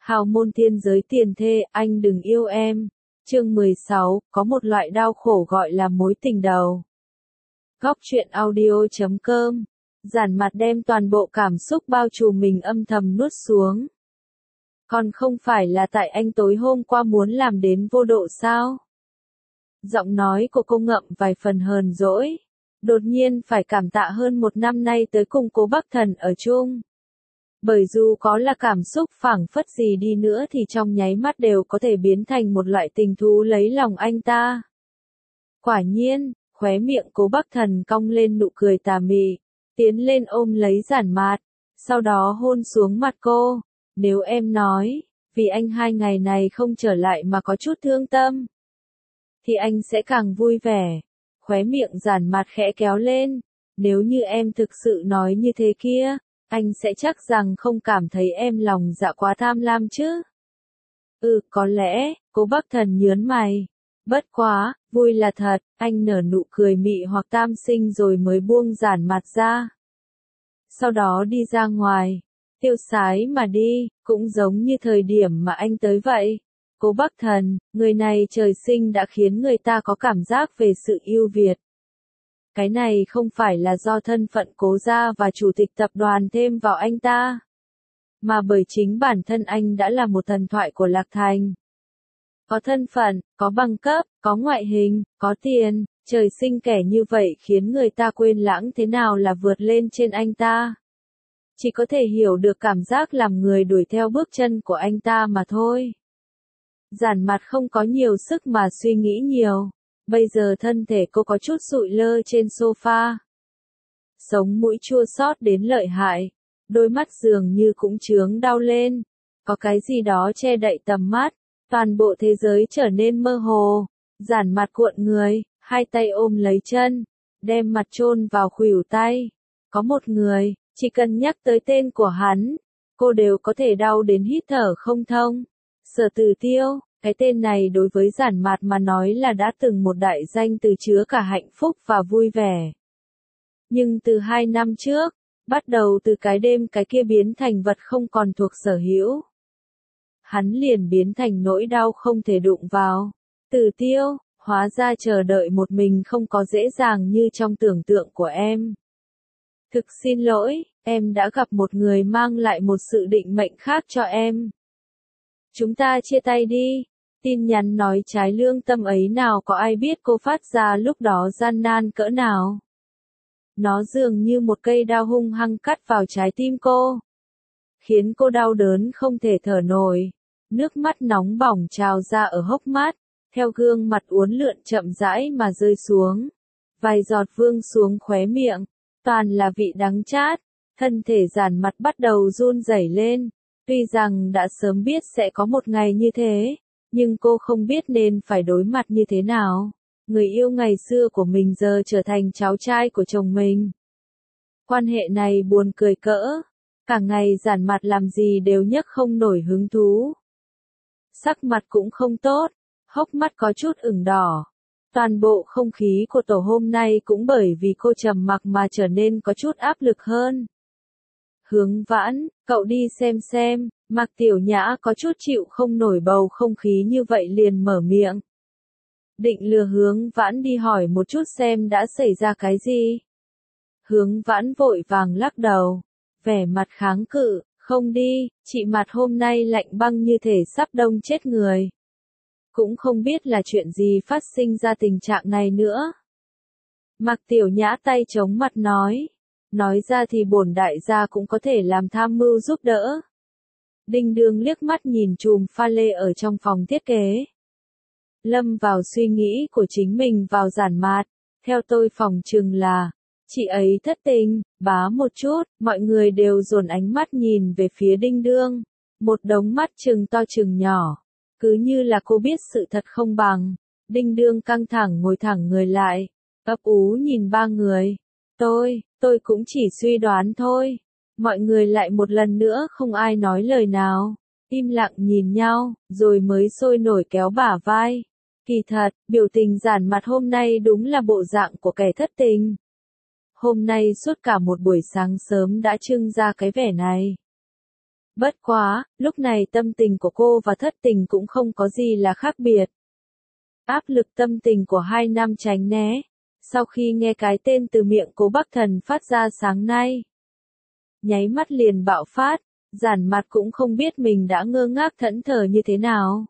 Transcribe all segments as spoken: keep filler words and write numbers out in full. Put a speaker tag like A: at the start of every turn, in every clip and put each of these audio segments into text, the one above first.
A: Hào môn thiên giới tiền thê, anh đừng yêu em. Chương mười sáu, có một loại đau khổ gọi là mối tình đầu. Góc truyện audio chấm com. Giản mặt đem toàn bộ cảm xúc bao trùm mình âm thầm nuốt xuống. Còn không phải là tại anh tối hôm qua muốn làm đến vô độ sao? Giọng nói của cô ngậm vài phần hờn dỗi. Đột nhiên phải cảm tạ hơn một năm nay tới cùng Cố Bắc Thần ở chung. Bởi dù có là cảm xúc phảng phất gì đi nữa thì trong nháy mắt đều có thể biến thành một loại tình thú lấy lòng anh ta. Quả nhiên, khóe miệng Cố Bắc Thần cong lên nụ cười tà mị, tiến lên ôm lấy Giản Mạt, sau đó hôn xuống mặt cô. Nếu em nói, vì anh hai ngày này không trở lại mà có chút thương tâm, thì anh sẽ càng vui vẻ. Khóe miệng Giản Mạt khẽ kéo lên, nếu như em thực sự nói như thế kia, anh sẽ chắc rằng không cảm thấy em lòng dạ quá tham lam chứ. Ừ, có lẽ, Cố Bắc Thần nhớn mày. Bất quá, vui là thật, anh nở nụ cười mị hoặc tam sinh rồi mới buông Giản Mạt ra. Sau đó đi ra ngoài, tiêu sái mà đi, cũng giống như thời điểm mà anh tới vậy. Cố Bắc Thần, người này trời sinh đã khiến người ta có cảm giác về sự ưu việt. Cái này không phải là do thân phận Cố gia và chủ tịch tập đoàn thêm vào anh ta, mà bởi chính bản thân anh đã là một thần thoại của Lạc Thành. Có thân phận, có bằng cấp, có ngoại hình, có tiền, trời sinh kẻ như vậy khiến người ta quên lãng thế nào là vượt lên trên anh ta. Chỉ có thể hiểu được cảm giác làm người đuổi theo bước chân của anh ta mà thôi. Giản Mặt không có nhiều sức mà suy nghĩ nhiều. Bây giờ thân thể cô có chút sụi lơ trên sofa. Sống mũi chua xót đến lợi hại. Đôi mắt dường như cũng chướng đau lên. Có cái gì đó che đậy tầm mắt. Toàn bộ thế giới trở nên mơ hồ. Giản Mặt cuộn người, hai tay ôm lấy chân, đem mặt chôn vào khuỷu tay. Có một người, chỉ cần nhắc tới tên của hắn, cô đều có thể đau đến hít thở không thông. Sở Tử Tiêu. Cái tên này đối với Giản Mạt mà nói là đã từng một đại danh từ chứa cả hạnh phúc và vui vẻ. Nhưng từ hai năm trước, bắt đầu từ cái đêm cái kia biến thành vật không còn thuộc sở hữu, hắn liền biến thành nỗi đau không thể đụng vào. Tử Tiêu, hóa ra chờ đợi một mình không có dễ dàng như trong tưởng tượng của em. Thực xin lỗi, em đã gặp một người mang lại một sự định mệnh khác cho em. Chúng ta chia tay đi. Tin nhắn nói trái lương tâm ấy nào có ai biết cô phát ra lúc đó gian nan cỡ nào. Nó dường như một cây đao hung hăng cắt vào trái tim cô, khiến cô đau đớn không thể thở nổi. Nước mắt nóng bỏng trào ra ở hốc mắt, theo gương mặt uốn lượn chậm rãi mà rơi xuống. Vài giọt vương xuống khóe miệng, toàn là vị đắng chát. Thân thể Giản Mặt bắt đầu run rẩy lên. Tuy rằng đã sớm biết sẽ có một ngày như thế, nhưng cô không biết nên phải đối mặt như thế nào. Người yêu ngày xưa của mình giờ trở thành cháu trai của chồng mình. Quan hệ này buồn cười cỡ. Cả ngày Giản Mặt làm gì đều nhấc không nổi hứng thú. Sắc mặt cũng không tốt, hốc mắt có chút ửng đỏ. Toàn bộ không khí của tổ hôm nay cũng bởi vì cô trầm mặc mà trở nên có chút áp lực hơn. Hướng Vãn, cậu đi xem xem. Mạc Tiểu Nhã có chút chịu không nổi bầu không khí như vậy liền mở miệng. Định lừa Hướng Vãn đi hỏi một chút xem đã xảy ra cái gì. Hướng Vãn vội vàng lắc đầu, vẻ mặt kháng cự, không đi, chị Mặt hôm nay lạnh băng như thể sắp đông chết người. Cũng không biết là chuyện gì phát sinh ra tình trạng này nữa. Mạc Tiểu Nhã tay chống mặt nói, nói ra thì bổn đại gia cũng có thể làm tham mưu giúp đỡ. Đinh Đương liếc mắt nhìn chùm pha lê ở trong phòng thiết kế. Lâm vào suy nghĩ của chính mình vào Giản Mạt. Theo tôi phỏng chừng là, chị ấy thất tình, bá một chút, mọi người đều dồn ánh mắt nhìn về phía Đinh Đương. Một đống mắt trừng to trừng nhỏ. Cứ như là cô biết sự thật không bằng. Đinh Đương căng thẳng ngồi thẳng người lại, ấp ú nhìn ba người. Tôi, tôi cũng chỉ suy đoán thôi. Mọi người lại một lần nữa không ai nói lời nào, im lặng nhìn nhau, rồi mới sôi nổi kéo bả vai. Kỳ thật, biểu tình Giản Mặt hôm nay đúng là bộ dạng của kẻ thất tình. Hôm nay suốt cả một buổi sáng sớm đã trưng ra cái vẻ này. Bất quá, lúc này tâm tình của cô và thất tình cũng không có gì là khác biệt. Áp lực tâm tình của hai nam tránh né. Sau khi nghe cái tên từ miệng Cố Bắc Thần phát ra sáng nay, nháy mắt liền bạo phát, Giản Mặt cũng không biết mình đã ngơ ngác thẫn thờ như thế nào.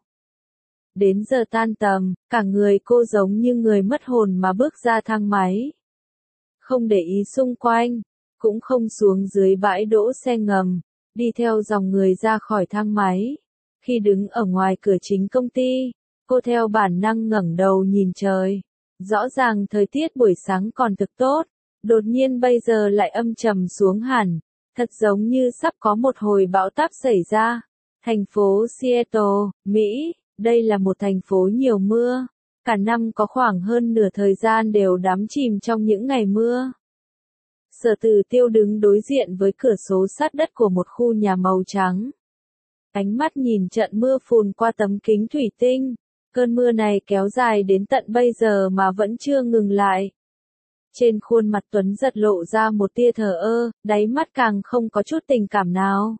A: Đến giờ tan tầm, cả người cô giống như người mất hồn mà bước ra thang máy. Không để ý xung quanh, cũng không xuống dưới bãi đỗ xe ngầm, đi theo dòng người ra khỏi thang máy. Khi đứng ở ngoài cửa chính công ty, cô theo bản năng ngẩng đầu nhìn trời. Rõ ràng thời tiết buổi sáng còn thực tốt, đột nhiên bây giờ lại âm trầm xuống hẳn, thật giống như sắp có một hồi bão táp xảy ra. Thành phố Seattle, Mỹ, đây là một thành phố nhiều mưa, cả năm có khoảng hơn nửa thời gian đều đắm chìm trong những ngày mưa. Sở Từ Tiêu đứng đối diện với cửa sổ sát đất của một khu nhà màu trắng. Ánh mắt nhìn trận mưa phùn qua tấm kính thủy tinh. Cơn mưa này kéo dài đến tận bây giờ mà vẫn chưa ngừng lại. Trên khuôn mặt Tuấn Giật lộ ra một tia thờ ơ, đáy mắt càng không có chút tình cảm nào.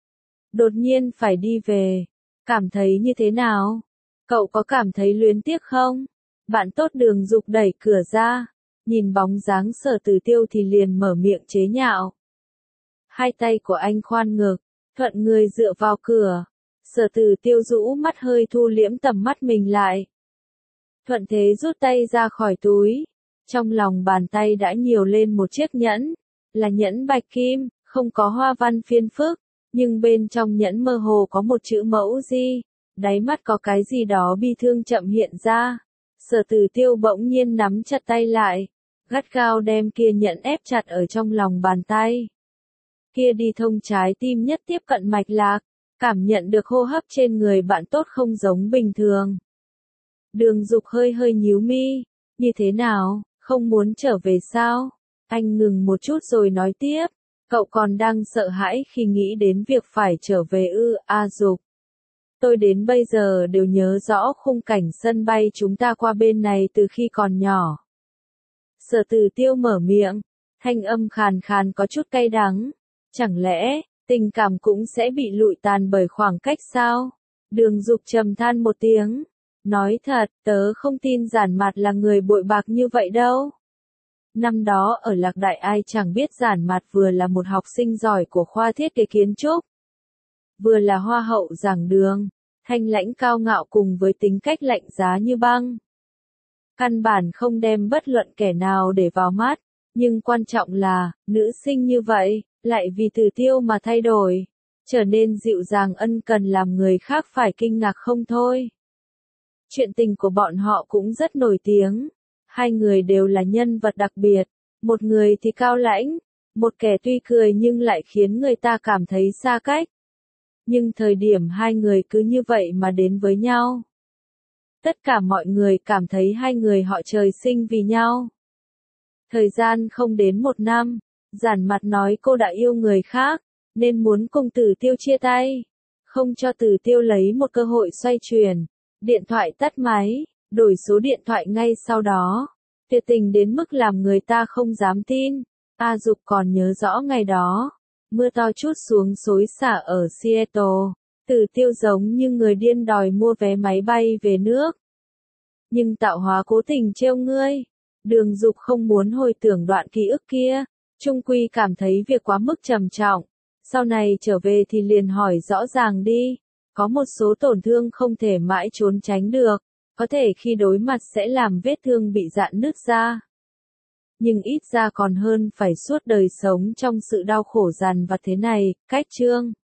A: Đột nhiên phải đi về. Cảm thấy như thế nào? Cậu có cảm thấy luyến tiếc không? Bạn tốt Đường Dục đẩy cửa ra. Nhìn bóng dáng Sở Từ Tiêu thì liền mở miệng chế nhạo. Hai tay của anh khoan ngực, thuận người dựa vào cửa. Sở Từ Tiêu rũ mắt hơi thu liễm tầm mắt mình lại. Thuận thế rút tay ra khỏi túi. Trong lòng bàn tay đã nhiều lên một chiếc nhẫn. Là nhẫn bạch kim, không có hoa văn phiên phức. Nhưng bên trong nhẫn mơ hồ có một chữ mẫu gì. Đáy mắt có cái gì đó bi thương chậm hiện ra. Sở Từ Tiêu bỗng nhiên nắm chặt tay lại. Gắt gao đem kia nhẫn ép chặt ở trong lòng bàn tay. Kia đi thông trái tim nhất tiếp cận mạch lạc. Cảm nhận được hô hấp trên người bạn tốt không giống bình thường. Đường Dục hơi hơi nhíu mi. Như thế nào, không muốn trở về sao? Anh ngừng một chút rồi nói tiếp. Cậu còn đang sợ hãi khi nghĩ đến việc phải trở về ư? A Dục. Tôi đến bây giờ đều nhớ rõ khung cảnh sân bay chúng ta qua bên này từ khi còn nhỏ. Sở Từ Tiêu mở miệng. Thanh âm khàn khàn có chút cay đắng. Chẳng lẽ tình cảm cũng sẽ bị lụi tàn bởi khoảng cách sao? Đường Dục trầm than một tiếng. Nói thật, tớ không tin Giản Mặt là người bội bạc như vậy đâu. Năm đó ở Lạc Đại ai chẳng biết Giản Mặt vừa là một học sinh giỏi của khoa thiết kế kiến trúc. Vừa là hoa hậu giảng đường, thanh lãnh cao ngạo cùng với tính cách lạnh giá như băng. Căn bản không đem bất luận kẻ nào để vào mắt, nhưng quan trọng là, nữ sinh như vậy, lại vì Từ Tiêu mà thay đổi, trở nên dịu dàng ân cần làm người khác phải kinh ngạc không thôi. Chuyện tình của bọn họ cũng rất nổi tiếng, hai người đều là nhân vật đặc biệt, một người thì cao lãnh, một kẻ tuy cười nhưng lại khiến người ta cảm thấy xa cách. Nhưng thời điểm hai người cứ như vậy mà đến với nhau. Tất cả mọi người cảm thấy hai người họ trời sinh vì nhau. Thời gian không đến một năm, Giản Mặt nói cô đã yêu người khác, nên muốn cùng Từ Tiêu chia tay. Không cho Từ Tiêu lấy một cơ hội xoay chuyển. Điện thoại tắt máy, đổi số điện thoại ngay sau đó. Tuyệt tình đến mức làm người ta không dám tin. A Dục còn nhớ rõ ngày đó. Mưa to trút xuống xối xả ở Seattle. Từ Tiêu giống như người điên đòi mua vé máy bay về nước. Nhưng tạo hóa cố tình trêu ngươi. Đường Dục không muốn hồi tưởng đoạn ký ức kia. Trung quy cảm thấy việc quá mức trầm trọng. Sau này trở về thì liền hỏi rõ ràng đi. Có một số tổn thương không thể mãi trốn tránh được. Có thể khi đối mặt sẽ làm vết thương bị rạn nứt ra. Nhưng ít ra còn hơn phải suốt đời sống trong sự đau khổ dằn vặt thế này. Cách chương